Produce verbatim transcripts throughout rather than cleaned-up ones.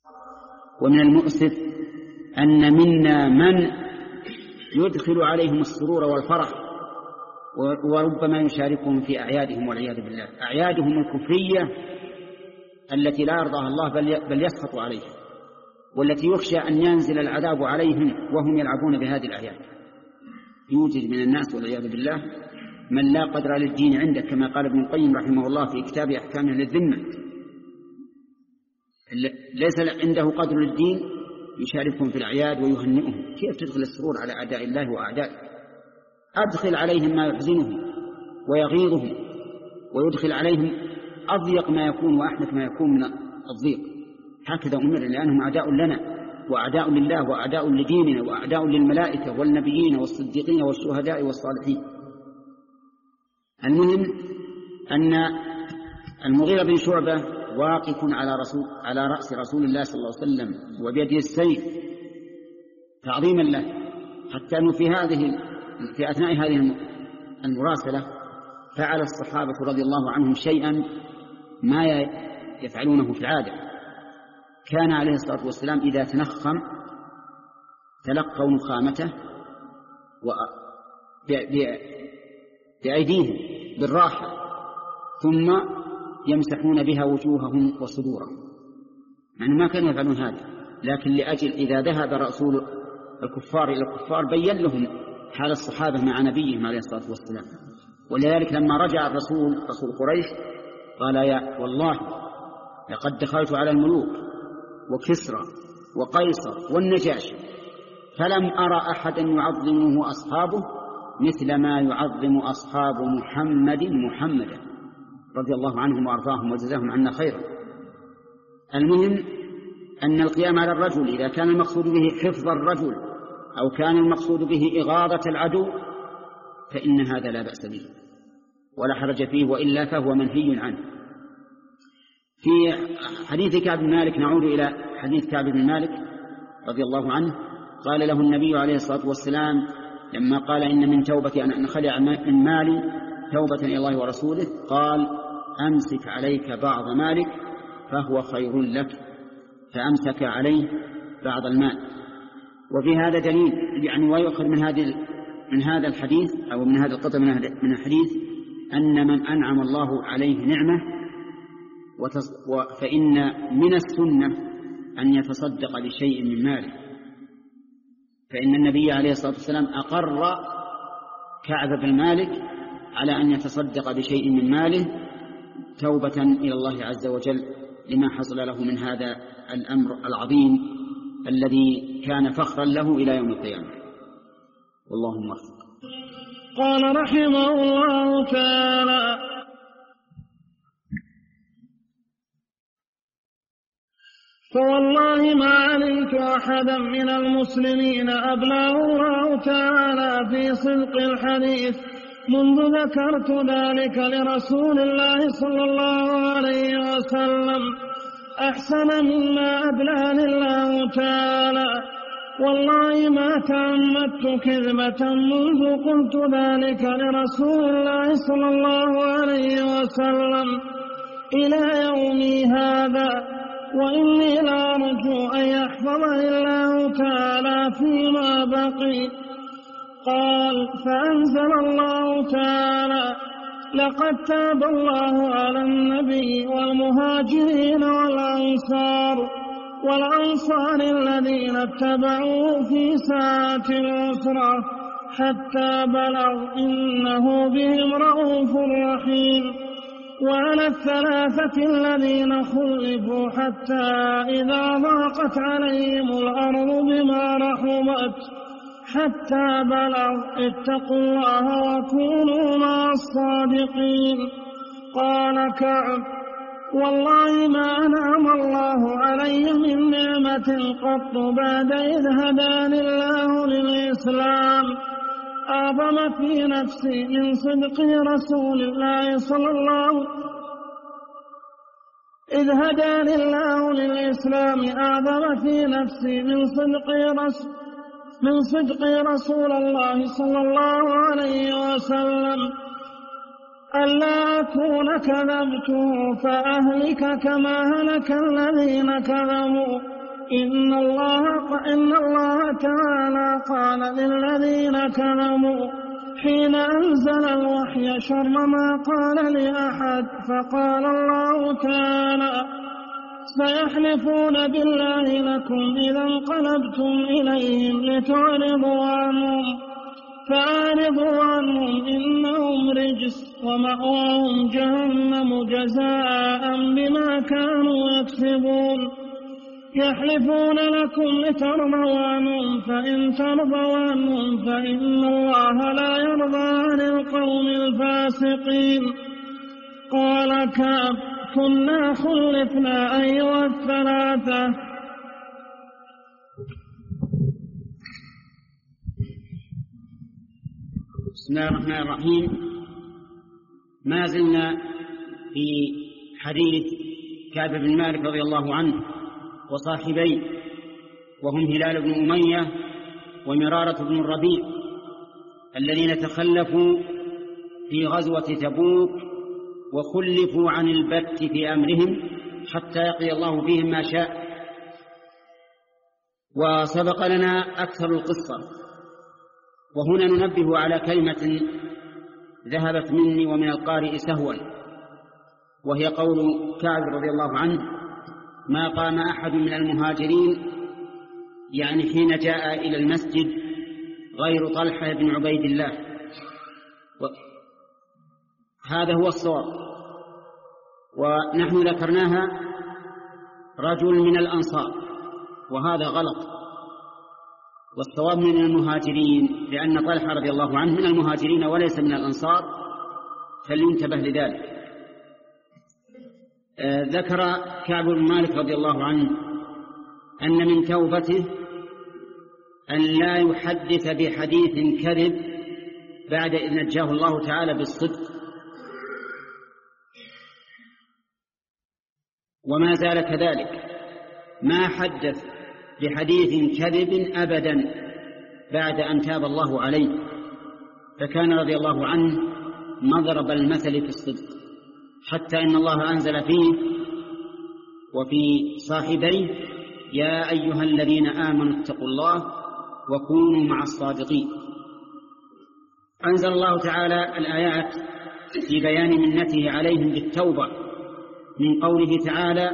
ومن المؤسف أن منا من يدخل عليهم السرور والفرح وربما يشاركهم في أعيادهم والعياذ بالله، أعيادهم الكفرية التي لا يرضاها الله بل يسخط عليها، والتي يخشى أن ينزل العذاب عليهم وهم يلعبون بهذه الأعياد. يوجد من الناس والعياذ بالله من لا قدر للدين عنده، كما قال ابن القيم رحمه الله في كتاب أحكامه للذمة، ليس عنده قدر للدين يشاركهم في الأعياد ويهنئهم. كيف تدخل السرور على أعداء الله وأعدائه؟ أدخل عليهم ما يحزنهم ويغيظهم، ويدخل عليهم أضيق ما يكون وأحمق ما يكون من الضيق. هكذا أمر، لأنهم أعداء لنا وأعداء لله وأعداء لديننا وأعداء للملائكة والنبيين والصديقين والشهداء والصالحين. المهم أن المغيرة بن شعبة واقف على رسول على رأس رسول الله صلى الله عليه وسلم وبيده السيف تعظيما له، حتى أنه في هذه في أثناء هذه المراسلة فعل الصحابة رضي الله عنهم شيئا ما يفعلونه في العادة. كان عليه الصلاة والسلام إذا تنخم تلقوا نخامته بأيديهم بالراحة، ثم يمسحون بها وجوههم وصدورهم، يعني ما كانوا يفعلون هذا، لكن لأجل إذا ذهب رسول الكفار إلى الكفار بين لهم حال الصحابة مع نبيهم عليه الصلاة والسلام. ولذلك لما رجع الرسول رسول قريش قال: يا والله لقد دخلت على الملوك وكسرى وقيصر والنجاشي فلم أرى أحدا يعظمه أصحابه مثل ما يعظم أصحاب محمد محمدا رضي الله عنهم وأرضاهم وجزاهم عنا خيرا. المهم أن القيام على الرجل إذا كان المقصود به حفظ الرجل أو كان المقصود به إغاظة العدو فإن هذا لا بأس به ولا حرج فيه، وإلا فهو منهي عنه. في حديث كعب بن مالك، نعود إلى حديث كعب بن مالك رضي الله عنه، قال له النبي عليه الصلاة والسلام لما قال: إن من توبتي أن أخلع من مالي توبة إلى الله ورسوله، قال: أمسك عليك بعض مالك فهو خير لك، فأمسك عليه بعض المال. وفي هذا دليل يعني ويؤخذ من هذه من هذا الحديث أو من هذا القطع من الحديث أن من أنعم الله عليه نعمة فإن من السنة أن يتصدق بشيء من ماله، فإن النبي عليه الصلاة والسلام أقر كعب بن مالك على أن يتصدق بشيء من ماله توبة إلى الله عز وجل لما حصل له من هذا الأمر العظيم الذي كان فخرا له إلى يوم القيامة. والله موفق. قال رحمه الله تعالى: فوالله ما علمت أحدا من المسلمين أبلغ الله تعالى في صدق الحديث منذ ذكرت ذلك لرسول الله صلى الله عليه وسلم أحسن مما أبلاني الله تعالى. والله ما تعمدت كذبة منذ قلت ذلك لرسول الله صلى الله عليه وسلم إلى يومي هذا، وإني لأرجو أن يحفظني الله تعالى فيما بقي. قال: فأنزل الله تعالى: لقد تاب الله على النبي والمهاجرين والأنصار والأنصار الذين اتبعوه في ساعة العسرة حتى بلغ إنه بهم رءوف رحيم، وعلى الثلاثة الذين خلفوا حتى إذا ضاقت عليهم الأرض بما رحمت حتى بلغ اتقوا الله وكونوا مع الصادقين. قال كعب: والله ما أنعم الله علي من نعمة قط بعد إذ هداني الله للإسلام أعظم في نفسي من صدق رسول الله صلى الله إذ هداني الله للإسلام أعظم في نفسي من صدق رسول من صدق رسول الله صلى الله عليه وسلم ألا أكون كذبته فأهلك كما هلك الذين كذبوا إن الله, إن الله تعالى قال للذين كذبوا حين أنزل الوحي شر ما قال لأحد، فقال الله تعالى: سيحلفون بالله لكم إذا انقلبتم إليهم لتعرضوا عنهم فأعرضوا عنهم إنهم رجس ومأواهم جهنم جزاء بما كانوا يكسبون. يحلفون لكم لترضوا عنهم، فإن ترضوا عنهم فإن الله لا يرضى عن القوم الفاسقين. قال كعب: كنا خلفنا أيها الثلاثة. بسم الله الرحمن الرحيم. ما زلنا في حديث كعب بن مالك رضي الله عنه وصاحبيه، وهم هلال بن أمية ومرارة بن الربيع، الذين تخلفوا في غزوة تبوك وخلفوا عن البت في أمرهم حتى يقضي الله فيهم ما شاء. وسبق لنا أكثر القصة، وهنا ننبه على كلمة ذهبت مني ومن القارئ سهوا، وهي قول كعب رضي الله عنه: ما قام أحد من المهاجرين، يعني حين جاء إلى المسجد، غير طلحة بن عبيد الله. هذا هو الصواب، ونحن ذكرناها رجل من الأنصار، وهذا غلط، والصواب من المهاجرين، لأن طلحة رضي الله عنه من المهاجرين وليس من الأنصار، فلينتبه لذلك. آه ذكر كعب بن مالك رضي الله عنه أن من توبته أن لا يحدث بحديث كذب بعد إذ نجاه الله تعالى بالصدق، وما زال كذلك، ما حدث بحديث كذب أبدا بعد أن تاب الله عليه، فكان رضي الله عنه مضرب المثل في الصدق، حتى إن الله أنزل فيه وفي صاحبيه: يا أيها الذين آمنوا اتقوا الله وكونوا مع الصادقين. أنزل الله تعالى الآيات في بيان منته عليهم بالتوبة، من قوله تعالى: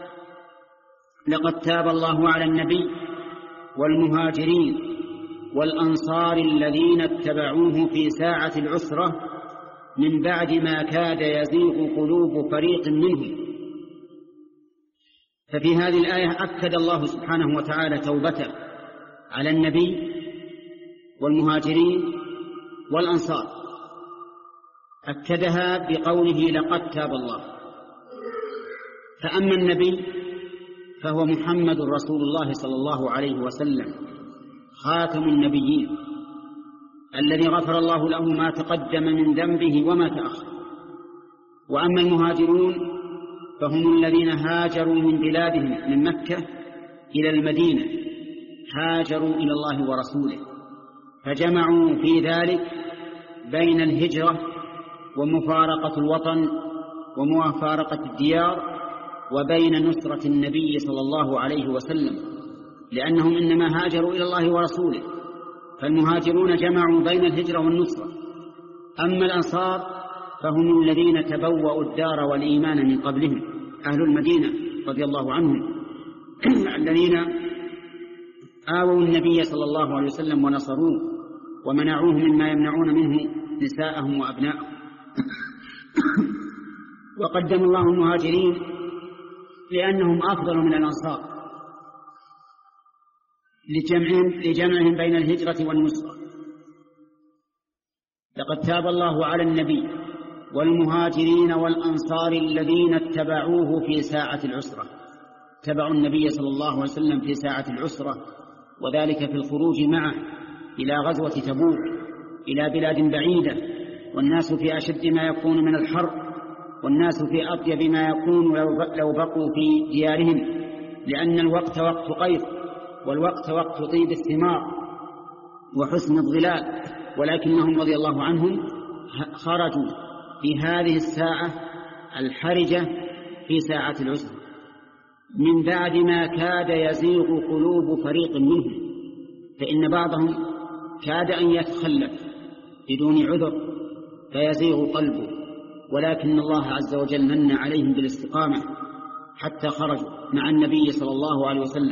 لقد تاب الله على النبي والمهاجرين والأنصار الذين اتبعوه في ساعة العسرة من بعد ما كاد يزيغ قلوب فريق منهم. ففي هذه الآية أكد الله سبحانه وتعالى توبته على النبي والمهاجرين والأنصار، أكدها بقوله: لقد تاب الله. فأما النبي فهو محمد رسول الله صلى الله عليه وسلم، خاتم النبيين، الذي غفر الله له ما تقدم من ذنبه وما تأخر. وأما المهاجرون فهم الذين هاجروا من بلادهم من مكة إلى المدينة، هاجروا إلى الله ورسوله، فجمعوا في ذلك بين الهجرة ومفارقة الوطن ومفارقة الديار وبين نصرة النبي صلى الله عليه وسلم، لأنهم إنما هاجروا إلى الله ورسوله. فالمهاجرون جمعوا بين الهجرة والنصرة. أما الأنصار فهم الذين تبوأوا الدار والإيمان من قبلهم، أهل المدينة رضي الله عنهم، الذين آووا النبي صلى الله عليه وسلم ونصروه ومنعوه مما يمنعون منه نساءهم وأبناءهم. وقدم الله المهاجرين لأنهم أفضل من الأنصار لجمعهم, لجمعهم بين الهجرة والنصرة. لقد تاب الله على النبي والمهاجرين والأنصار الذين اتبعوه في ساعة العسرة، اتبعوا النبي صلى الله عليه وسلم في ساعة العسرة، وذلك في الخروج معه إلى غزوة تبوك إلى بلاد بعيدة، والناس في أشد ما يكون من الحر، والناس في أطيب ما يكون لو بقوا في ديارهم، لأن الوقت وقت قيظ، والوقت وقت طيب الثمار وحسن الظلال، ولكنهم رضي الله عنهم خرجوا في هذه الساعة الحرجة في ساعة العسر. من بعد ما كاد يزيغ قلوب فريق منهم، فإن بعضهم كاد أن يتخلف بدون عذر فيزيغ قلبه، ولكن الله عز وجل من عليهم بالاستقامة حتى خرجوا مع النبي صلى الله عليه وسلم.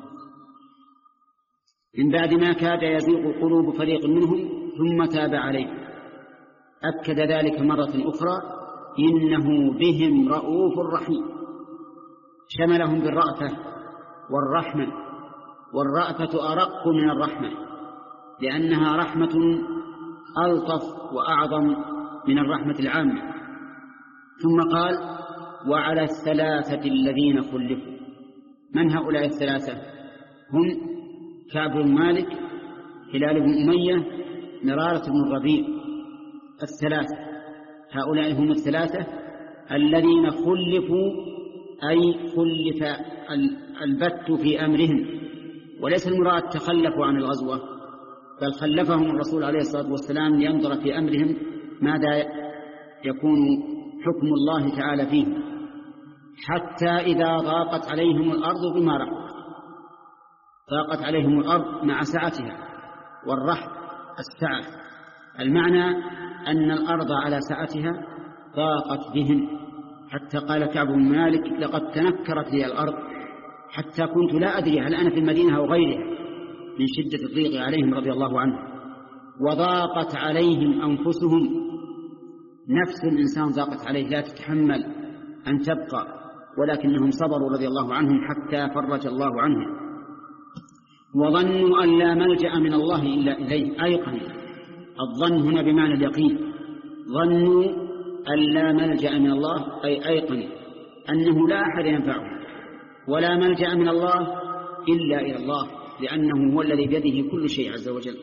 من بعد ما كاد يزيغ قلوب فريق منهم ثم تاب عليهم، أكد ذلك مرة أخرى: إنه بهم رؤوف رحيم. شملهم بالرأفة والرحمة، والرأفة أرق من الرحمة لأنها رحمة ألطف وأعظم من الرحمة العامة. ثم قال: وعلى الثلاثة الذين خلفوا. من هؤلاء الثلاثة؟ هم كعب بن مالك، هلال بن أمية، مرارة بن الربيع. الثلاثة هؤلاء هم الثلاثة الذين خلفوا، أي خلف البت في أمرهم، وليس المراد تخلفوا عن الغزوة، بل خلفهم الرسول عليه الصلاة والسلام لينظر في أمرهم ماذا يكون حكم الله تعالى فيه، حتى إذا ضاقت عليهم الأرض بما رحبت. ضاقت عليهم الأرض مع سعتها، والرحب السعة، المعنى أن الأرض على سعتها ضاقت بهم، حتى قال كعب بن مالك: لقد تنكرت لي الأرض حتى كنت لا أدري هل أنا في المدينة أو غيرها، من شدة الضيق عليهم رضي الله عنهم. وضاقت عليهم أنفسهم، نفس الإنسان ضاقت عليه لا تتحمل أن تبقى، ولكنهم صبروا رضي الله عنهم حتى فرج الله عنهم. وظنوا أن لا ملجأ من الله إلا إليه، أيقن. الظن هنا بمعنى اليقين. ظنوا أن لا ملجأ من الله، أي أيقن أنه لا أحد ينفعه ولا ملجأ من الله إلا إلى الله، لأنه هو الذي بيده كل شيء عز وجل.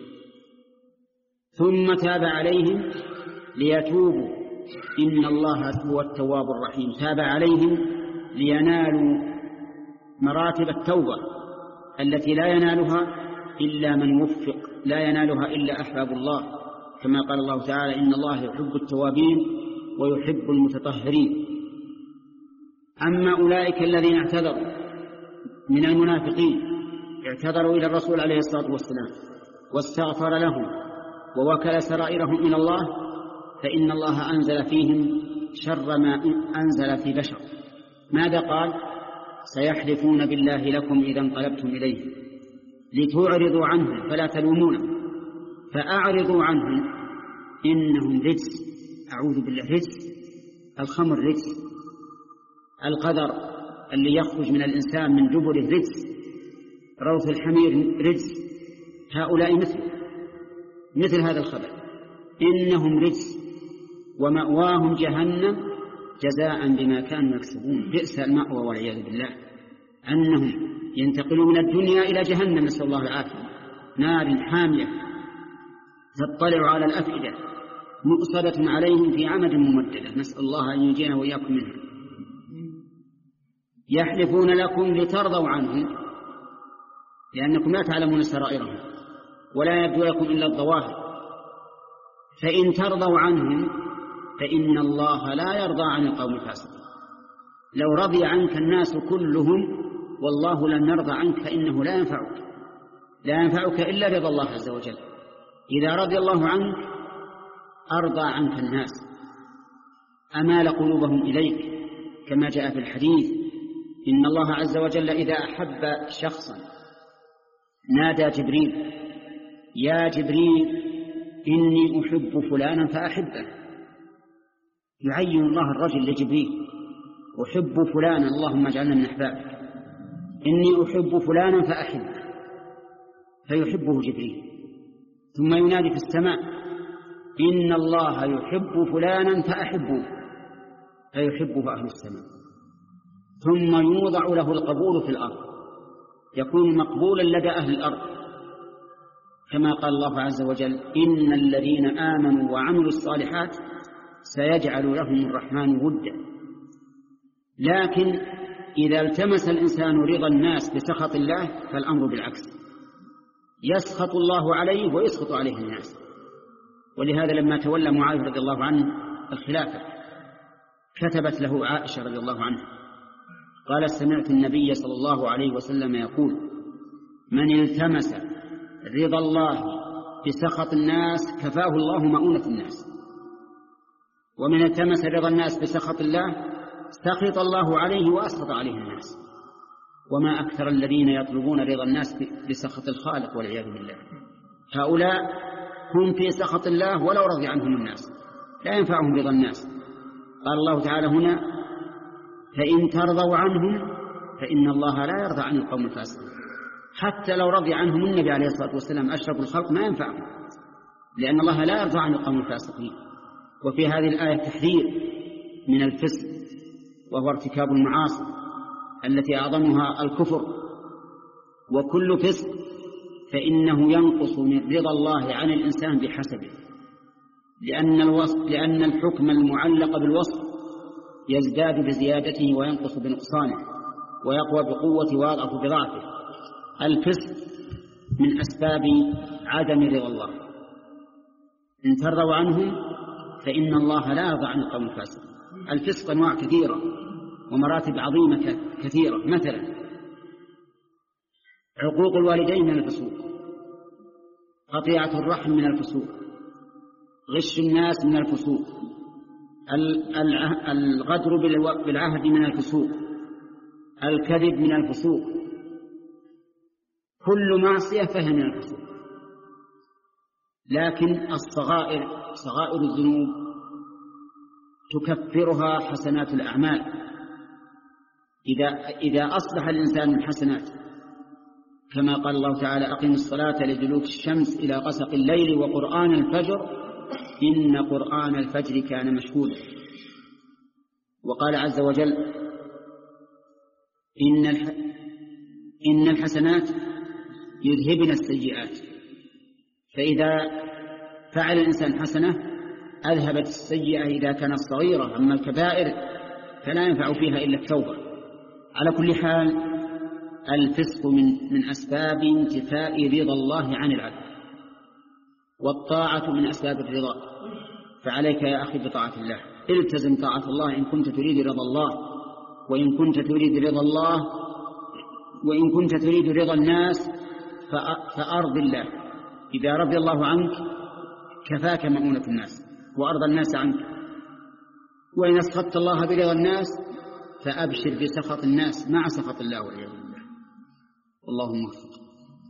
ثم تاب عليهم ليتوبوا، إن الله هو التواب الرحيم. تاب عليهم لينالوا مراتب التوبة التي لا ينالها إلا من وفق، لا ينالها إلا أحباب الله، كما قال الله تعالى: إن الله يحب التوابين ويحب المتطهرين. أما أولئك الذين اعتذروا من المنافقين، اعتذروا إلى الرسول عليه الصلاة والسلام واستغفر لهم ووكل سرائرهم إلى الله، فإن الله أنزل فيهم شر ما أنزل في بشر. ماذا قال؟ سيحلفون بالله لكم إذا انقلبتم إليه لتعرضوا عنهم فلا تلومونهم، فأعرضوا عنهم إنهم رجس. أعوذ بالله، رجس. الخمر رجس، القدر اللي يخرج من الإنسان من دبره رجس، روث الحمير رجس. هؤلاء مثل مثل هذا الخبر، إنهم رجس ومأواهم جهنم جزاء بما كانوا يكسبون. بئس المأوى والعياذ بالله، أنهم ينتقلون من الدنيا إلى جهنم، نسأل الله العافية، نار حامية تطلع على الأفئدة مؤصدة عليهم في عمد ممددة، نسأل الله أن يجينا وإياكم منها. يحلفون لكم لترضوا عنهم، لأنكم لا تعلمون سرائرهم ولا يبدو لكم إلا الظواهر، فإن ترضوا عنهم فإن الله لا يرضى عن القوم الفاسقين. لو رضي عنك الناس كلهم والله لن يرضى عنك، فإنه لا ينفعك لا ينفعك إلا رضا الله عز وجل. إذا رضي الله عنك أرضى عنك الناس، أمال قلوبهم إليك، كما جاء في الحديث: إن الله عز وجل إذا أحب شخصا نادى جبريل: يا جبريل إني أحب فلانا فأحبه. يعين الله الرجل لجبريل: أحب فلانا، اللهم اجعلنا من أحبابك، إني أحب فلانا فأحبه، فيحبه جبريل. ثم ينادي في السماء: إن الله يحب فلانا فأحبه، فيحبه أهل السماء. ثم يوضع له القبول في الأرض، يكون مقبولا لدى أهل الأرض، كما قال الله عز وجل: إن الذين آمنوا وعملوا الصالحات سيجعل لهم الرحمن ودا. لكن إذا التمس الإنسان رضا الناس بسخط الله فالأمر بالعكس، يسخط الله عليه ويسخط عليه الناس. ولهذا لما تولى معاوية رضي الله عنه الخلافة كتبت له عائشة رضي الله عنها قال سمعت النبي صلى الله عليه وسلم يقول من التمس رضا الله بسخط الناس كفاه الله مؤونة الناس، ومن التمس رضا الناس بسخط الله سخط الله عليه وأسخط عليه الناس. وما أكثر الذين يطلبون رضا الناس بسخط الخالق والعياذ بالله. هؤلاء هم في سخط الله ولو رضي عنهم الناس، لا ينفعهم رضا الناس. قال الله تعالى هنا فإن ترضوا عنهم فإن الله لا يرضى عن القوم الفاسقين. حتى لو رضي عنهم النبي عليه الصلاة والسلام أشرف الخلق ما ينفعهم، لأن الله لا يرضى عن القوم الفاسقين. وفي هذه الآية تحذير من الفسق، وهو ارتكاب المعاصي التي أعظمها الكفر، وكل فسق فإنه ينقص من رضا الله عن الإنسان بحسبه، لأن, الوصف لأن الحكم المعلق بالوصف يزداد بزيادته وينقص بنقصانه، ويقوى بقوة ويضعف بضعفه. الفسق من أسباب عدم رضا الله. إن ترضوا عنهم فإن الله لا يرضى عن القوم الفاسقين. الفسق أنواع كثيرة ومراتب عظيمة كثيرة، مثلا عقوق الوالدين من الفسوق، قطيعة الرحم من الفسوق، غش الناس من الفسوق، الغدر بالعهد من الفسوق، الكذب من الفسوق. كل معصية فهي من الفسوق. لكن الصغائر صغائر الذنوب تكفرها حسنات الأعمال. إذا, إذا أصبح الإنسان من حسنات، كما قال الله تعالى أقم الصلاة لدلوك الشمس إلى غسق الليل وقرآن الفجر إن قرآن الفجر كان مشهودا. وقال عز وجل إن, الح... إن الحسنات يذهبن السيئات. فإذا فعل الإنسان حسنة أذهبت السيئة إذا كانت صغيرة، أما الكبائر فلا ينفع فيها إلا التوبة. على كل حال الفسق من, من أسباب انتفاء رضا الله عن العبد، والطاعة من أسباب الرضا. فعليك يا أخي بطاعة الله، التزم طاعة الله إن كنت تريد رضا الله، وإن كنت تريد رضا الله وإن كنت تريد رضا الناس فأرض الله. إذا رضي الله عنك كفاك مؤونة الناس وأرضى الناس عنك. وإن أسخطت الله برضا الناس فأبشر بسخط الناس مع سخط الله والعياذ بالله. اللهم وفق.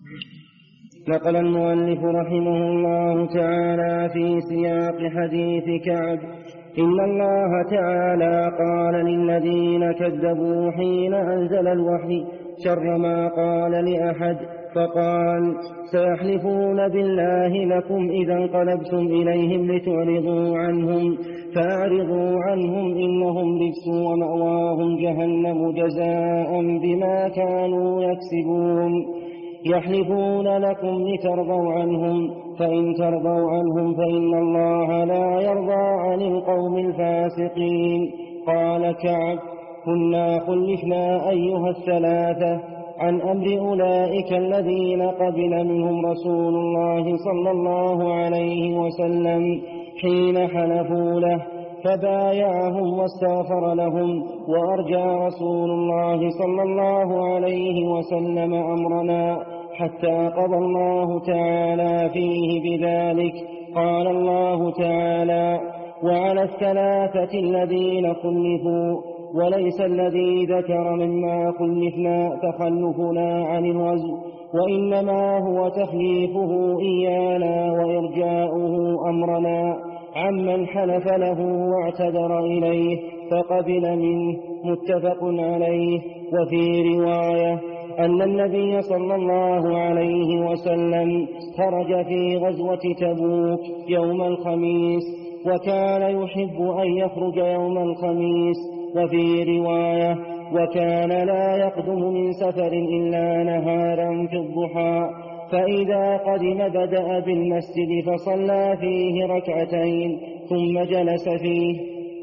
نقل المؤلف رحمه الله تعالى في سياق حديث كعب إن الله تعالى قال للذين كذبوا حين أنزل الوحي شر ما قال لأحد، فقال سيحلفون بالله لكم إذا انقلبتم إليهم لتعرضوا عنهم فأعرضوا عنهم إنهم رجس ومأواهم جهنم جزاء بما كانوا يكسبون. يحلفون لكم لترضوا عنهم فإن ترضوا عنهم فإن الله لا يرضى عن القوم الفاسقين. قال كعب كنا خلفنا أيها الثلاثة عن أمر أولئك الذين قبل منهم رسول الله صلى الله عليه وسلم حين حلفوا له فبايعهم واستغفر لهم، وأرجى رسول الله صلى الله عليه وسلم أمرنا حتى قضى الله تعالى فيه بذلك. قال الله تعالى وعلى الثلاثة الذين خلفوا، وليس الذي ذكر مما خلفنا تخلفنا عن الوزن، وإنما هو تخليفه إيانا وإرجاؤه أمرنا عمن حلف له واعتذر إليه فقبل منه. متفق عليه. وفي رواية أن النبي صلى الله عليه وسلم خرج في غزوة تبوك يوم الخميس، وكان يحب أن يخرج يوم الخميس. وفي رواية وكان لا يقدم من سفر إلا نهارا في الضحى، فإذا قدم بدأ بالمسجد فصلى فيه ركعتين ثم جلس فيه.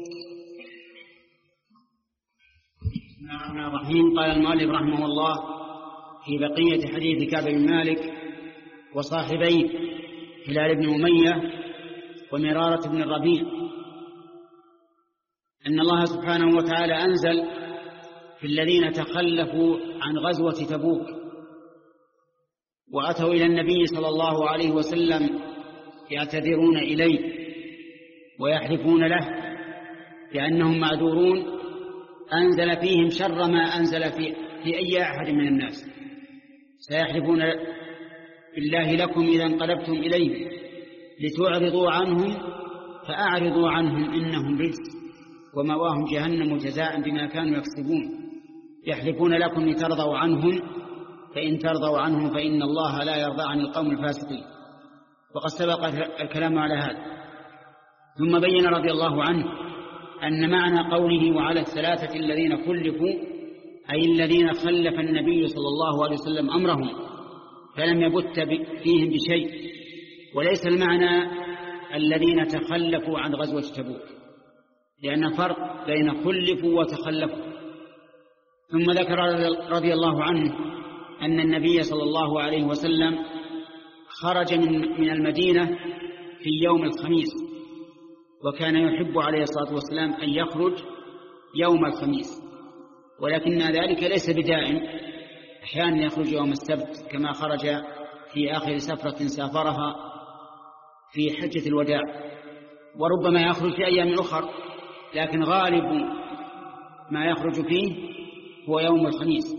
بسم الله الرحمن الرحيم. قال المؤلف رحمه الله في بقية حديث كعب بن مالك وصاحبيه هلال بن أمية ومرارة بن الربيع أن الله سبحانه وتعالى أنزل في الذين تخلفوا عن غزوة تبوك وأتوا إلى النبي صلى الله عليه وسلم يعتذرون إليه ويحلفون له بأنهم معذورون، أنزل فيهم شر ما أنزل في, في أي أحد من الناس. سيحلفون بالله لكم إذا انقلبتم إليهم لتعرضوا عنهم فأعرضوا عنهم إنهم رجس ومواهم جهنم جزاء بما كانوا يكسبون. يحلفون لكم لترضوا عنهم فإن ترضوا عنهم فإن الله لا يرضى عن القوم الفاسقين. وقد سبق الكلام على هذا. ثم بين رضي الله عنه أن معنى قوله وعلى الثلاثة الذين خلفوا أي الذين خلف النبي صلى الله عليه وسلم أمرهم فلم يبت فيهم بشيء، وليس المعنى الذين تخلفوا عن غزوة تبوك، لأن فرق بين خلفوا وتخلفوا. ثم ذكر رضي الله عنه أن النبي صلى الله عليه وسلم خرج من المدينة في يوم الخميس، وكان يحب عليه الصلاة والسلام أن يخرج يوم الخميس، ولكن ذلك ليس بدائم، أحيانا يخرج يوم السبت كما خرج في آخر سفرة سافرها في حجة الوداع، وربما يخرج في أيام أخرى، لكن غالب ما يخرج فيه هو يوم الخميس.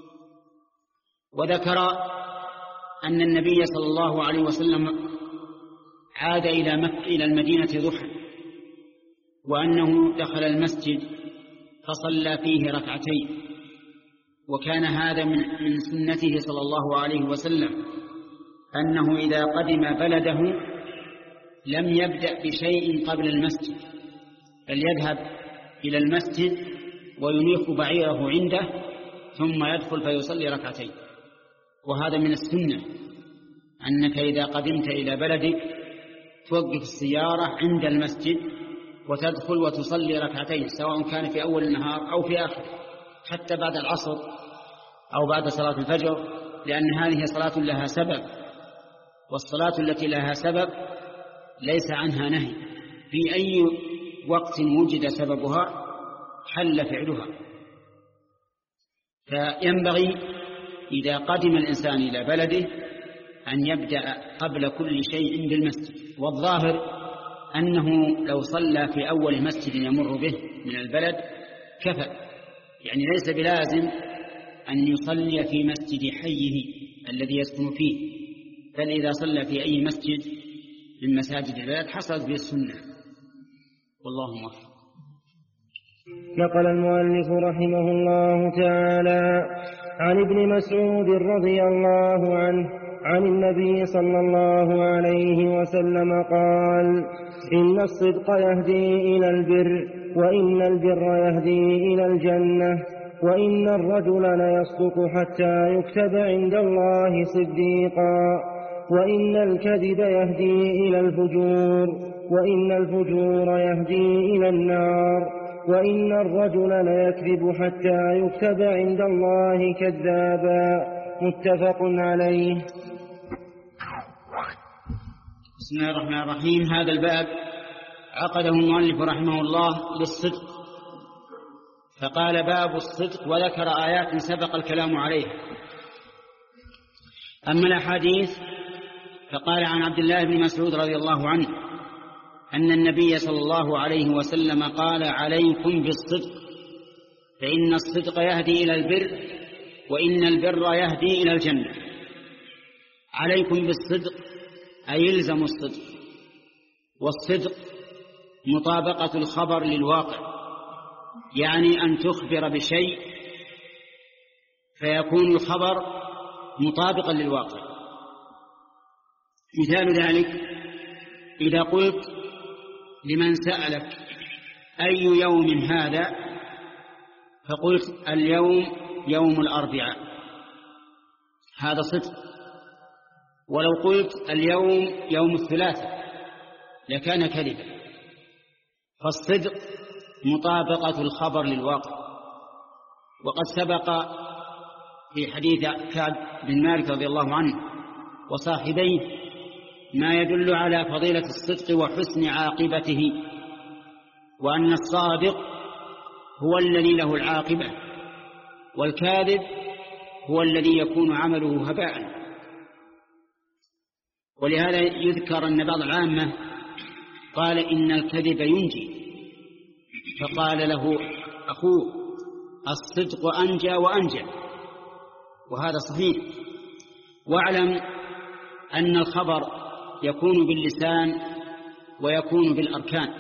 وذكر أن النبي صلى الله عليه وسلم عاد إلى مكة إلى المدينة ضحى، وأنه دخل المسجد فصلى فيه ركعتين، وكان هذا من من سنته صلى الله عليه وسلم أنه إذا قدم بلده لم يبدأ بشيء قبل المسجد، بل يذهب إلى المسجد وينيخ بعيره عنده ثم يدخل فيصلي ركعتين. وهذا من السنة أنك إذا قدمت إلى بلدك توقف السيارة عند المسجد وتدخل وتصلي ركعتين، سواء كان في أول النهار أو في آخر، حتى بعد العصر أو بعد صلاة الفجر، لأن هذه صلاة لها سبب، والصلاة التي لها سبب ليس عنها نهي، في أي وقت وجد سببها حل فعلها. فينبغي إذا قدم الإنسان إلى بلده أن يبدأ قبل كل شيء بالمسجد، والظاهر أنه لو صلى في أول مسجد يمر به من البلد كفى، يعني ليس بلازم أن يصلي في مسجد حيه الذي يسكن فيه، بل إذا صلى في أي مسجد من مساجد البلد حصلت به السنة، والله موفق. نقل المؤلف رحمه الله تعالى عن ابن مسعود رضي الله عنه عن النبي صلى الله عليه وسلم قال: إن الصدق يهدي إلى البر، وإن البر يهدي إلى الجنة، وإن الرجل ليصدق حتى يكتب عند الله صديقا، وإن الكذب يهدي إلى الفجور، وإن الفجور يهدي إلى النار، وإن الرجل ليكذب حتى يكتب عند الله كذابا. متفق عليه. بسم الله الرحمن الرحيم. هذا الباب عقده المؤلف رحمه الله للصدق، فقال باب الصدق، وذكر آيات سبق الكلام عليها. أما الأحاديث فقال عن عبد الله بن مسعود رضي الله عنه أن النبي صلى الله عليه وسلم قال: عليكم بالصدق، فإن الصدق يهدي إلى البر، وإن البر يهدي إلى الجنة. عليكم بالصدق أي يلزم الصدق، والصدق مطابقة الخبر للواقع، يعني أن تخبر بشيء فيكون الخبر مطابقا للواقع. مثال ذلك إذا قلت لمن سألك أي يوم هذا، فقلت اليوم يوم الأربعاء، هذا صدق. ولو قلت اليوم يوم الثلاثاء لكان كذبا. فالصدق مطابقة الخبر للواقع. وقد سبق في حديث كعب بن مالك رضي الله عنه وصاحبيه ما يدل على فضيلة الصدق وحسن عاقبته، وأن الصادق هو الذي له العاقبة، والكاذب هو الذي يكون عمله هباء. ولهذا يذكر أن بعض العامة قال إن الكذب ينجي، فقال له أخوه الصدق أنجى وأنجى، وهذا صحيح. واعلم أن الخبر يكون باللسان ويكون بالأركان.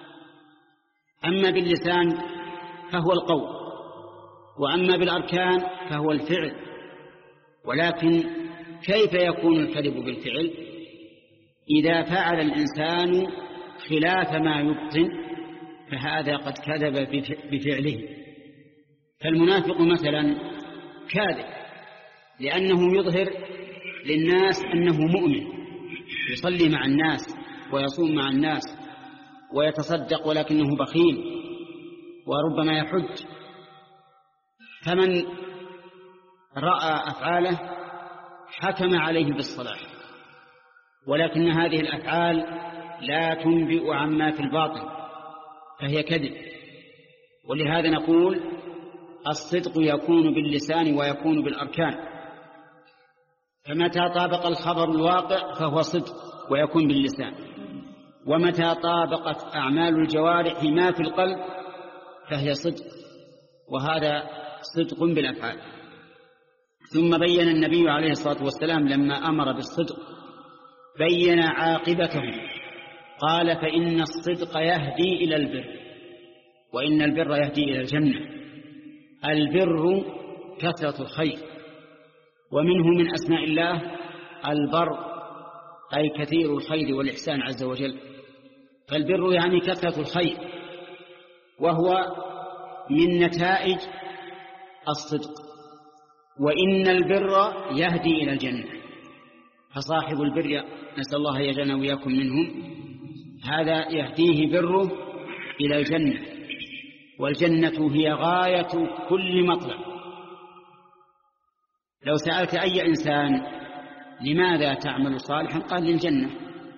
أما باللسان فهو القول، وأما بالأركان فهو الفعل. ولكن كيف يكون الكذب بالفعل؟ إذا فعل الإنسان خلاف ما يبطن فهذا قد كذب بفعله. فالمنافق مثلا كاذب لأنه يظهر للناس أنه مؤمن، يصلي مع الناس ويصوم مع الناس ويتصدق، ولكنه بخيل وربما يحج. فمن رأى أفعاله حكم عليه بالصلاح، ولكن هذه الأفعال لا تنبئ عما في الباطن، فهي كذب. ولهذا نقول الصدق يكون باللسان ويكون بالأركان. فمتى طابق الخبر الواقع فهو صدق ويكون باللسان، ومتى طابقت أعمال الجوارح ما في القلب فهي صدق، وهذا صدق بالأفعال. ثم بين النبي عليه الصلاة والسلام لما أمر بالصدق بين عاقبته، قال فإن الصدق يهدي إلى البر، وإن البر يهدي إلى الجنة. البر كثرة الخير، ومنه من أسماء الله البر، أي كثير الخير والإحسان عز وجل. فالبر يعني كثرة الخير، وهو من نتائج الصدق. وإن البر يهدي إلى الجنة، فصاحب البر نسأل الله يجعلنا وإياكم منهم، هذا يهديه بره إلى الجنة، والجنة هي غاية كل مطلب. لو سألت أي إنسان لماذا تعمل صالحا قال للجنة.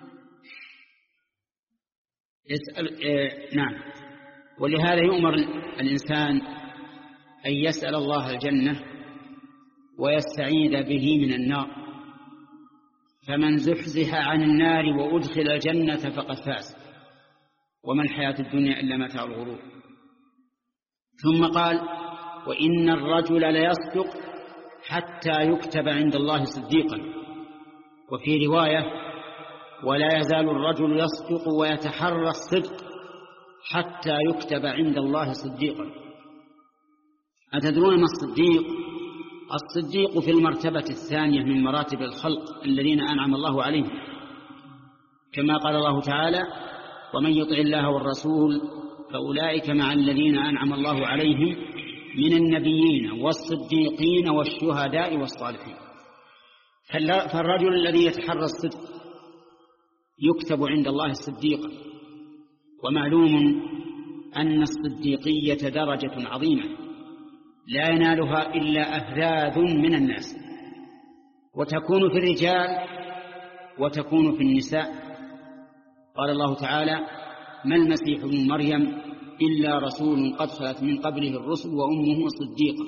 يسأل آه نعم. ولهذا يؤمر الإنسان أن يسأل الله الجنة ويستعيذ به من النار. فمن زحزح عن النار وأدخل الجنة فقد فاز، وما الحياة الدنيا إلا متاع الغرور. ثم قال وإن الرجل ليصدق حتى يكتب عند الله صديقا. وفي رواية ولا يزال الرجل يصدق ويتحرى الصدق حتى يكتب عند الله صديقا. أتدرون ما الصديق؟ الصديق في المرتبة الثانية من مراتب الخلق الذين أنعم الله عليهم، كما قال الله تعالى ومن يطع الله والرسول فأولئك مع الذين أنعم الله عليهم من النبيين والصديقين والشهداء والصالحين. فالرجل الذي يتحرى الصدق يكتب عند الله صديقا. ومعلوم أن الصديقية درجة عظيمة لا ينالها إلا أفذاذ من الناس، وتكون في الرجال وتكون في النساء. قال الله تعالى ما المسيح ابن مريم إلا رسول قد خلت من قبله الرسل وأمه صديقة.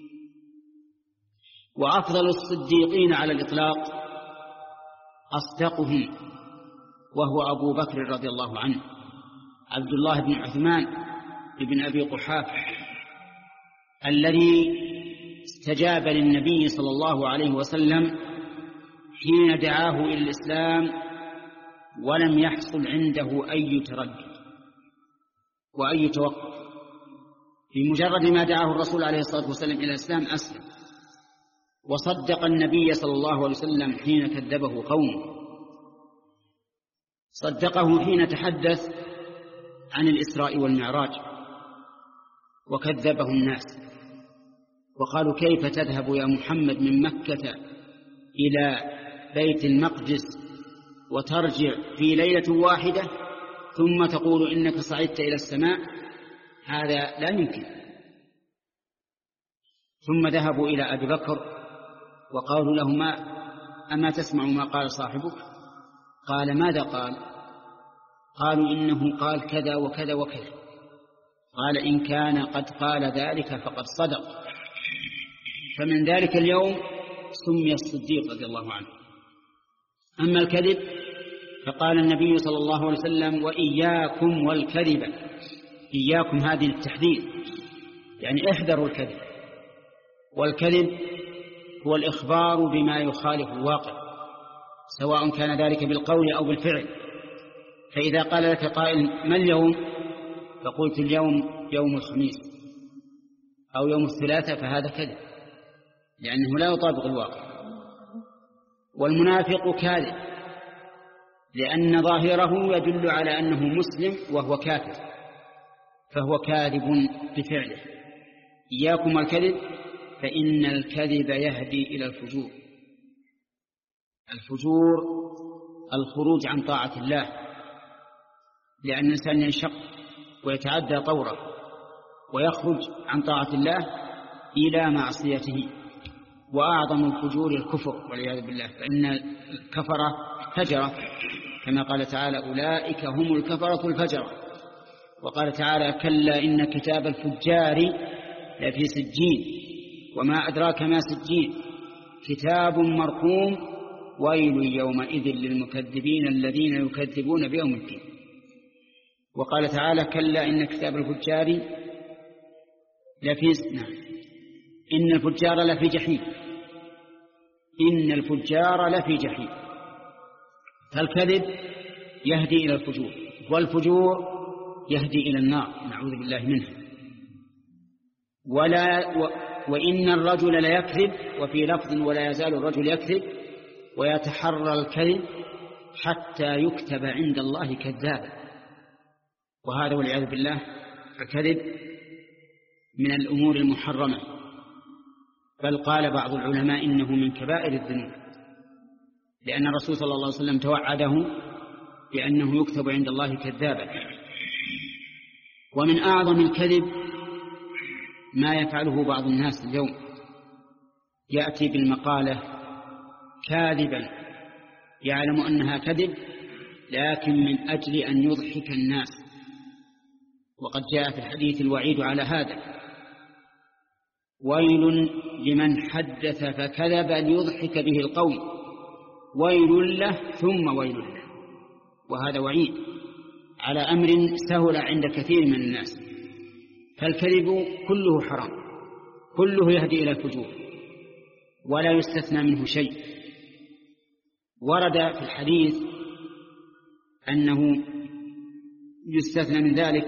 وأفضل الصديقين على الإطلاق أصدقهم وهو أبو بكر رضي الله عنه، عبد الله بن عثمان بن أبي قحافة، الذي استجاب للنبي صلى الله عليه وسلم حين دعاه إلى الإسلام ولم يحصل عنده أي تردد وأي توقف. بمجرد ما دعاه الرسول عليه الصلاة والسلام إلى الإسلام أسلم، وصدق النبي صلى الله عليه وسلم حين كذبه قومه. صدقه حين تحدث عن الإسراء والمعراج وكذبه الناس، وقالوا كيف تذهب يا محمد من مكة إلى بيت المقدس وترجع في ليلة واحدة ثم تقول إنك صعدت إلى السماء؟ هذا لا يمكن. ثم ذهبوا إلى أبي بكر وقالوا له ما أما تسمع ما قال صاحبك؟ قال ماذا قال؟ قالوا إنه قال كذا وكذا وكذا. قال إن كان قد قال ذلك فقد صدق، فمن ذلك اليوم سمي الصديق رضي الله عنه. أما الكذب فقال النبي صلى الله عليه وسلم: وإياكم والكذب. إياكم هذه التحذير، يعني احذروا الكذب. والكذب هو الإخبار بما يخالف الواقع، سواء كان ذلك بالقول أو بالفعل. فإذا قال لك قائل: ما اليوم؟ فقلت: اليوم يوم الخميس أو يوم الثلاثاء، فهذا كذب، لأنه لا يطابق الواقع. والمنافق كاذب، لأن ظاهره يدل على أنه مسلم وهو كافر، فهو كاذب بفعله. إياكم الكذب فإن الكذب يهدي إلى الفجور. الفجور الخروج عن طاعة الله، لأن الإنسان ينشق ويتعدى طوره ويخرج عن طاعة الله إلى معصيته. وأعظم الفجور الكفر والعياذ بالله، فإن الكفرة فجرة، كما قال تعالى: أولئك هم الكفرة الفجرة. وقال تعالى: كلا إن كتاب الفجار لفي سجين وما أدراك ما سجين كتاب مرقوم ويل يومئذ للمكذبين الذين يكذبون بيوم الدين. وقال تعالى: كلا إن كتاب الفجار لفي نعم إن الفجار لفي جحيم إن الفجار لفي جحيم. فالكذب يهدي إلى الفجور، والفجور يهدي إلى النار، نعوذ بالله منه. ولا و وإن الرجل ليكذب، وفي لفظ: ولا يزال الرجل يكذب ويتحرى الكذب حتى يكتب عند الله كذابا. وهذا والعياذ بالله الكذب من الأمور المحرمة، بل قال بعض العلماء إنه من كبائر الذنوب، لأن الرسول صلى الله عليه وسلم توعده بأنه يكتب عند الله كذابا. ومن أعظم الكذب ما يفعله بعض الناس اليوم، يأتي بالمقالة كاذبا يعلم أنها كذب، لكن من أجل أن يضحك الناس. وقد جاء في الحديث الوعيد على هذا: ويل لمن حدث فكذب ليضحك به القوم، ويل له ثم ويل له. وهذا وعيد على أمر سهل عند كثير من الناس. فالكذب كله حرام، كله يهدي إلى الفجور، ولا يستثنى منه شيء. ورد في الحديث أنه يستثنى من ذلك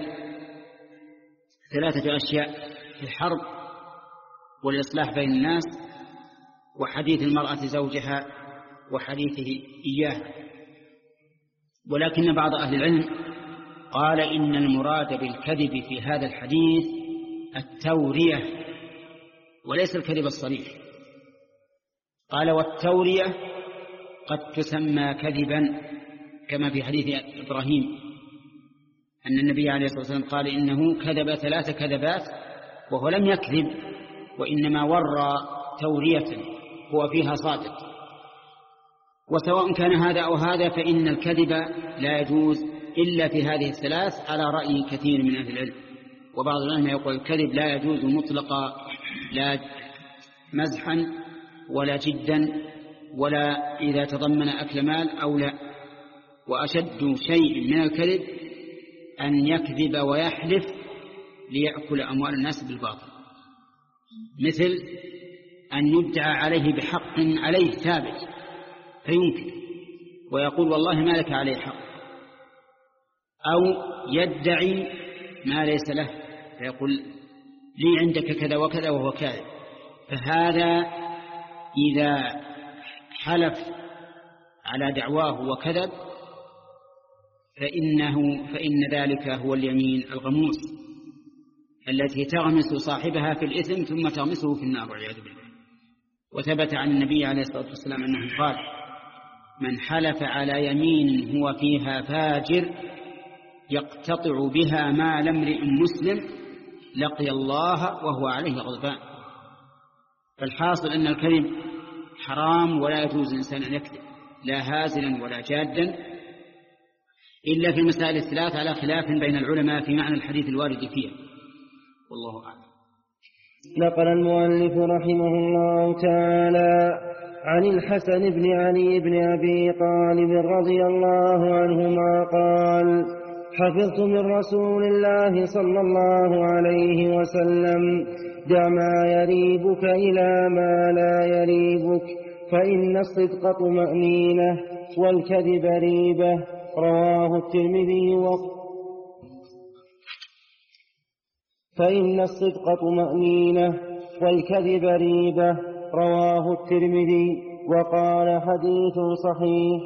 ثلاثة أشياء: في الحرب، والإصلاح بين الناس، وحديث المرأة زوجها، وحديثه إياها. ولكن بعض أهل العلم قال إن المراد بالكذب في هذا الحديث التورية وليس الكذب الصريح. قال: والتورية قد تسمى كذبا، كما في حديث إبراهيم أن النبي عليه الصلاة والسلام قال إنه كذب ثلاث كذبات وهو لم يكذب، وإنما ورى تورية هو فيها صادق. وسواء كان هذا أو هذا فإن الكذب لا يجوز إلا في هذه الثلاث، على رأي كثير من أهل العلم. وبعض العلماء يقول الكذب لا يجوز مطلقا، لا مزحا ولا جدا ولا إذا تضمن أكل مال أو لا. وأشد شيء من الكذب أن يكذب ويحلف ليأكل أموال الناس بالباطل، مثل أن يدعى عليه بحق عليه ثابت فينكر ويقول والله ما لك عليه حق، أو يدعي ما ليس له فيقول لي عندك كذا وكذا وهو كاذب. فهذا إذا حلف على دعواه وكذب فإنه فإن ذلك هو اليمين الغموس التي تغمس صاحبها في الإثم ثم تغمسه في النار والعياذ بالله. وثبت عن النبي عليه الصلاة والسلام أنه قال: من حلف على يمين هو فيها فاجر يقتطع بها مال امرئ مسلم لقي الله وهو عليه غضبان. فالحاصل أن الكذب حرام، ولا يجوز الإنسان أن يكذب لا هازلا ولا جادا، إلا في المسائل الثلاث على خلاف بين العلماء في معنى الحديث الوارد فيها، والله أعلم. نقل المؤلف رحمه الله تعالى عن الحسن بن علي بن أبي طالب رضي الله عنهما قال: حفظت من رسول الله صلى الله عليه وسلم: دع ما يريبك إلى ما لا يريبك، فإن الصدق طمأنينة والكذب ريبة. رواه الترمذي. فإن الصدق طمأنينة والكذب ريبة. رواه الترمذي وقال: حديث صحيح.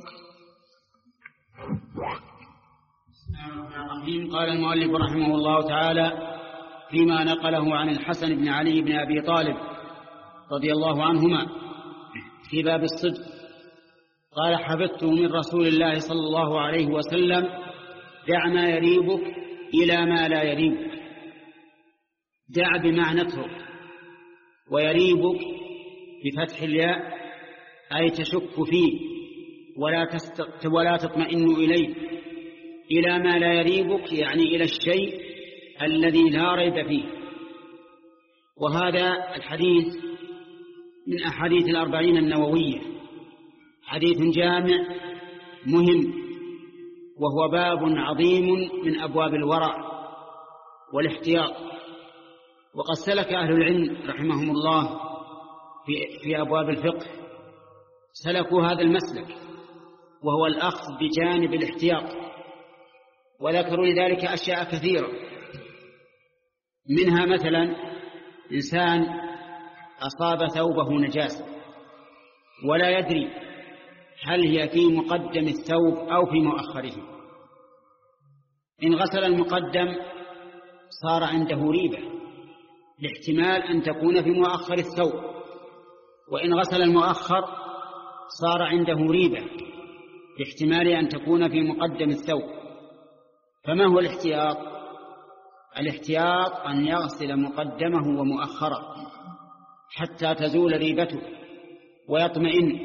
قال المؤلف رحمه الله تعالى فيما نقله عن الحسن بن علي بن أبي طالب رضي الله عنهما في باب الصدق قال: حفظته من رسول الله صلى الله عليه وسلم: دع ما يريبك إلى ما لا يريبك. دع بمعنى اترك، ويريبك بفتح الياء أي تشك فيه ولا, تست... ولا تطمئن إليه. إلى ما لا يريبك يعني إلى الشيء الذي لا ريب فيه. وهذا الحديث من أحاديث الأربعين النووية، حديث جامع مهم، وهو باب عظيم من أبواب الورع والاحتياط. وقد سلك أهل العلم رحمهم الله في, في أبواب الفقه سلكوا هذا المسلك، وهو الأخذ بجانب الاحتياط، وذكروا لذلك أشياء كثيرة. منها مثلا إنسان أصاب ثوبه نجاسة ولا يدري هل هي في مقدم الثوب أو في مؤخره. إن غسل المقدم صار عنده ريبة لاحتمال أن تكون في مؤخر الثوب، وإن غسل المؤخر صار عنده ريبة لاحتمال أن تكون في مقدم الثوب. فما هو الاحتياط؟ الاحتياط أن يغسل مقدمه ومؤخره حتى تزول ريبته ويطمئن.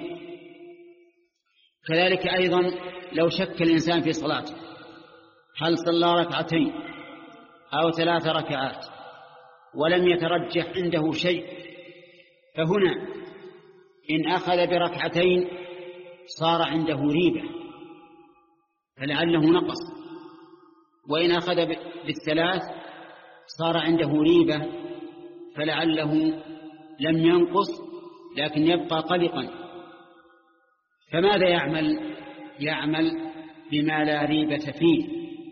كذلك أيضا لو شك الإنسان في صلاته هل صلى ركعتين أو ثلاث ركعات ولم يترجح عنده شيء، فهنا إن أخذ بركعتين صار عنده ريبة فلعله نقص، وإن أخذ بالثلاث صار عنده ريبة فلعله لم ينقص لكن يبقى قلقا. فماذا يعمل؟ يعمل بما لا ريبة فيه،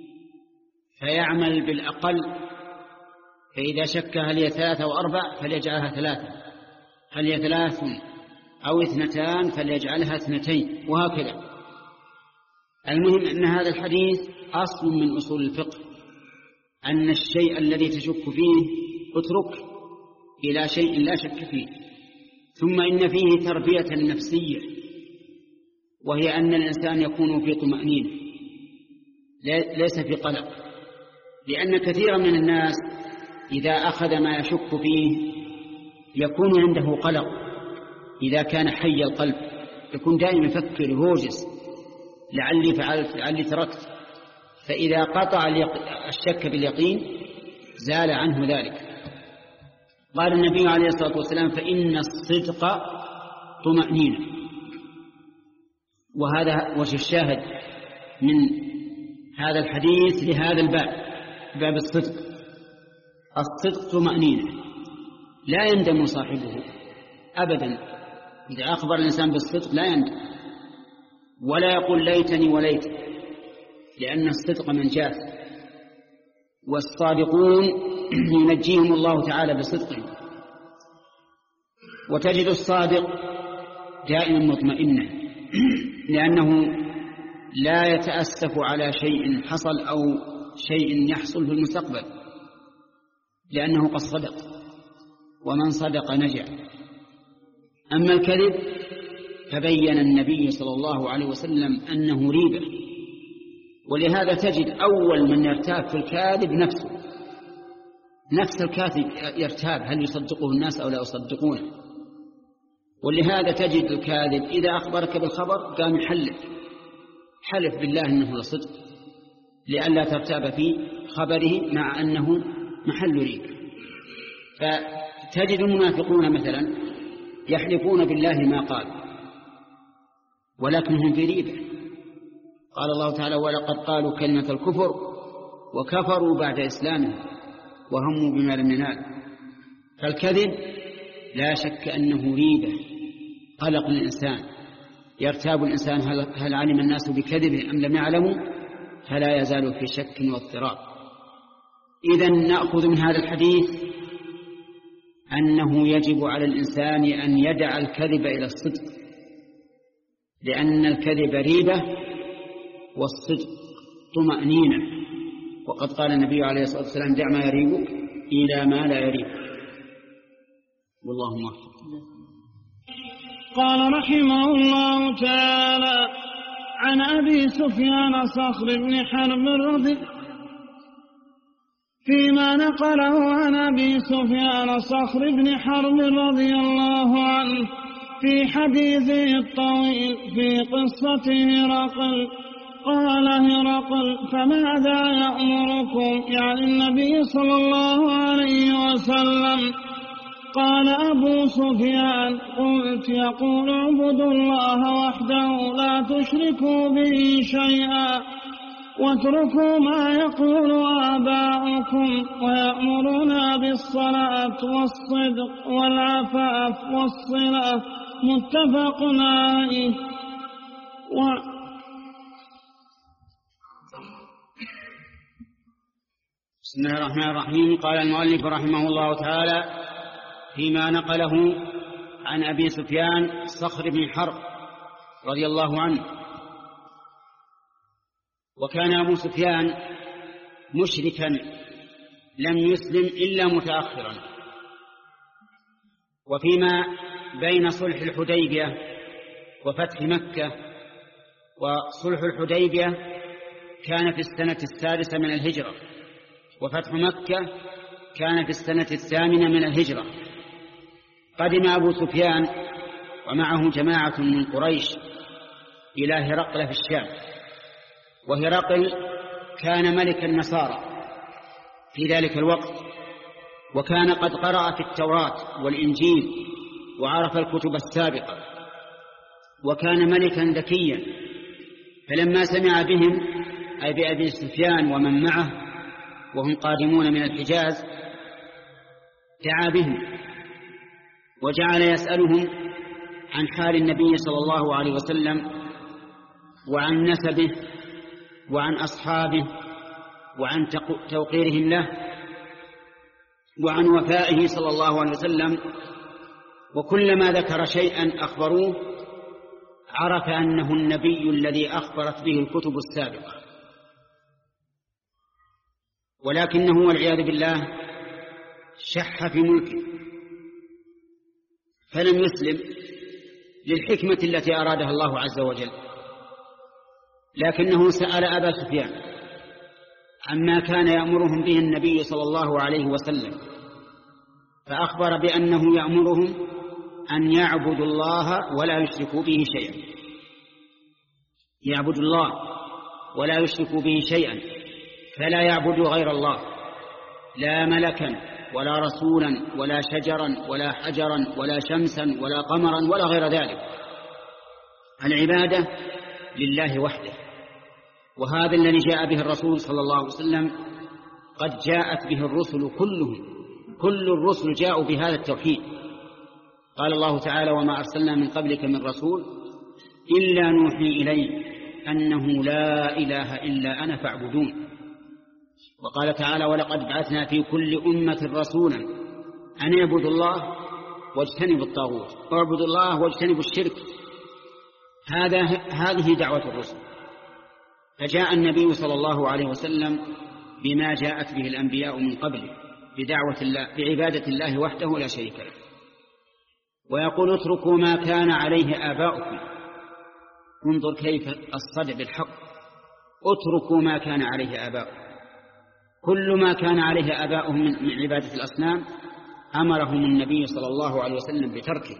فيعمل بالأقل. فإذا شك هل هي ثلاثة أو أربع فليجعلها ثلاثة، هل هي ثلاث أو اثنتان فليجعلها اثنتين، وهكذا. المهم أن هذا الحديث أصل من أصول الفقه، أن الشيء الذي تشك فيه اترك إلى شيء لا شك فيه. ثم إن فيه تربية نفسية، وهي أن الإنسان يكون في طمأنينة ليس في قلق، لأن كثيرا من الناس إذا أخذ ما يشك فيه يكون عنده قلق. إذا كان حي القلب يكون دائما يفكر يهوجس، لعلي فعلت لعلي تركت. فإذا قطع الشك باليقين زال عنه ذلك. قال النبي عليه الصلاة والسلام: فإن الصدق طمأنينة. وهذا وجه الشاهد من هذا الحديث لهذا الباب، باب الصدق. الصدق طمأنينة، لا يندم صاحبه أبدا. إذا أخبر الإنسان بالصدق لا يندم ولا يقول ليتني وليت، لأن الصدق منجاة، والصادقون ينجيهم الله تعالى بصدقهم. وتجد الصادق دائما مطمئنا، لأنه لا يتأسف على شيء حصل أو شيء يحصل في المستقبل، لأنه قد صدق، ومن صدق نجا. أما الكذب فبين النبي صلى الله عليه وسلم أنه ريبة، ولهذا تجد أول من يرتاب في الكاذب نفسه، نفس الكاذب يرتاب هل يصدقه الناس أو لا يصدقونه. ولهذا تجد الكاذب إذا أخبرك بالخبر قام يحلف، حلف بالله أنه لصدق لئلا ترتاب في خبره، مع أنه محل ريب. فتجد المنافقون مثلا يحلفون بالله ما قال ولكنهم في ريبة. قال الله تعالى ولقد قالوا كلمة الكفر وكفروا بعد إسلامهم وهموا بما لم ينال. فالكذب لا شك أنه ريبة، قلق الإنسان، يرتاب الإنسان هل علم الناس بكذبه أم لم يعلموا، فلا يزال في شك واضطراب. إذن نأخذ من هذا الحديث أنه يجب على الإنسان أن يدع الكذب إلى الصدق، لأن الكذب ريبة والصدق طمأنينة. وقد قال النبي عليه الصلاة والسلام دع ما يريبك إلى ما لا يريبك. والله موفق. قال رحمه الله تعالى عن أبي سفيان صخر بن حرب رضي فيما نقله عن أبي سفيان صخر بن حرب رضي الله عنه في حديثه الطويل في قصة هرقل. قال هرقل فماذا يأمركم، يعني النبي صلى الله عليه وسلم. قال أبو سفيان قلت يقول اعبدوا الله وحده لا تشركوا به شيئا واتركوا ما يقول آباؤكم ويأمرنا بالصلاة والصدق والعفاف والصلة. متفق عليه. و... بسم الله الرحمن الرحيم. قال المؤلف رحمه الله تعالى فيما نقله عن أبي سفيان صخر بن حرب رضي الله عنه. وكان أبو سفيان مشركا لم يسلم إلا متأخرا. وفيما بين صلح الحديبية وفتح مكة، وصلح الحديبية كان في السنة السادسة من الهجرة، وفتح مكة كان في السنة الثامنة من الهجرة. قدم أبو سفيان ومعه جماعة من قريش إلى هرقل في الشام. وهرقل كان ملك النصارى في ذلك الوقت، وكان قد قرأ في التوراة والإنجيل وعرف الكتب السابقة، وكان ملكا ذكيا. فلما سمع بهم أي بأبي سفيان ومن معه وهم قادمون من الحجاز دعا بهم وجعل يسألهم عن حال النبي صلى الله عليه وسلم وعن نسبه وعن أصحابه وعن توقيرهم له وعن وفائه صلى الله عليه وسلم. وكلما ذكر شيئا أخبروه عرف أنه النبي الذي أخبرت به الكتب السابقة، ولكنه والعياذ بالله شح في ملكه فلم يسلم للحكمة التي أرادها الله عز وجل. لكنه سأل أبا سفيان عما كان يأمرهم به النبي صلى الله عليه وسلم، فأخبر بأنه يأمرهم أن يعبدوا الله ولا يشركوا به شيئا، يعبدوا الله ولا يشركوا به شيئا، فلا يعبدوا غير الله، لا ملكا ولا رسولا ولا شجرا ولا حجرا ولا شمسا ولا قمرا ولا غير ذلك. العبادة لله وحده. وهذا الذي جاء به الرسول صلى الله عليه وسلم قد جاءت به الرسل كلهم، كل الرسل جاءوا بهذا التوحيد. قال الله تعالى وما أرسلنا من قبلك من رسول إلا نوحي إليه أنه لا إله إلا أنا فاعبدون. وقال تعالى ولقد بعثنا في كل أمة رسولا أن يعبدوا الله واجتنبوا الطاغوت، واعبدوا الله واجتنبوا الشرك. هذا هذه دعوة الرسل. فجاء النبي صلى الله عليه وسلم بما جاءت به الأنبياء من قبله، بدعوة الله، بعبادة الله وحده لا شريك له. ويقول اتركوا ما كان عليه آباؤكم. انظر كيف الصدع بالحق. اتركوا ما كان عليه آباؤكم. كل ما كان عليه آباؤهم من عبادة الأصنام أمرهم النبي صلى الله عليه وسلم بتركه.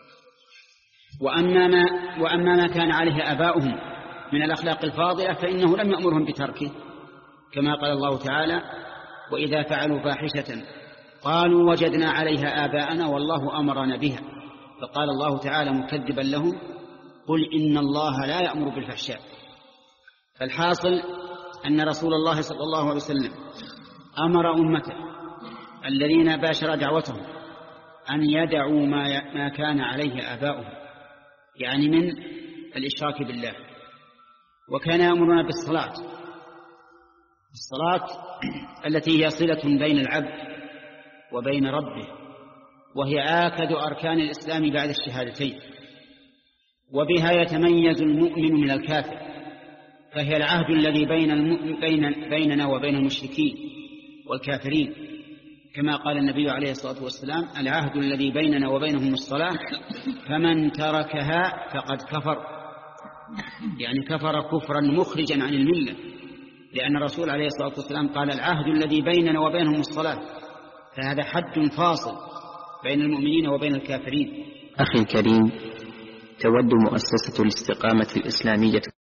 وأما ما, وأما ما كان عليه آباؤهم من الأخلاق الفاضلة فإنه لم يأمرهم بتركه، كما قال الله تعالى وإذا فعلوا فاحشة قالوا وجدنا عليها آباءنا والله أمرنا بها. فقال الله تعالى مكذبا لهم قل إن الله لا يأمر بالفحشاء. فالحاصل أن رسول الله صلى الله عليه وسلم أمر أمته الذين باشر دعوتهم أن يدعوا ما كان عليه آباؤهم، يعني من الإشراك بالله. وكان يأمرنا بالصلاة، الصلاة التي هي صلة بين العبد وبين ربه، وهي آكد أركان الإسلام بعد الشهادتين، وبها يتميز المؤمن من الكافر، فهي العهد الذي بين المؤمن بين بيننا وبين المشركين والكافرين، كما قال النبي عليه الصلاة والسلام العهد الذي بيننا وبينهم الصلاة فمن تركها فقد كفر، يعني كفر كفرا مخرجا عن الملة، لأن الرسول عليه الصلاة والسلام قال العهد الذي بيننا وبينهم الصلاة، فهذا حد فاصل بين المؤمنين وبين الكافرين. أخي الكريم، تود مؤسسة الاستقامة الإسلامية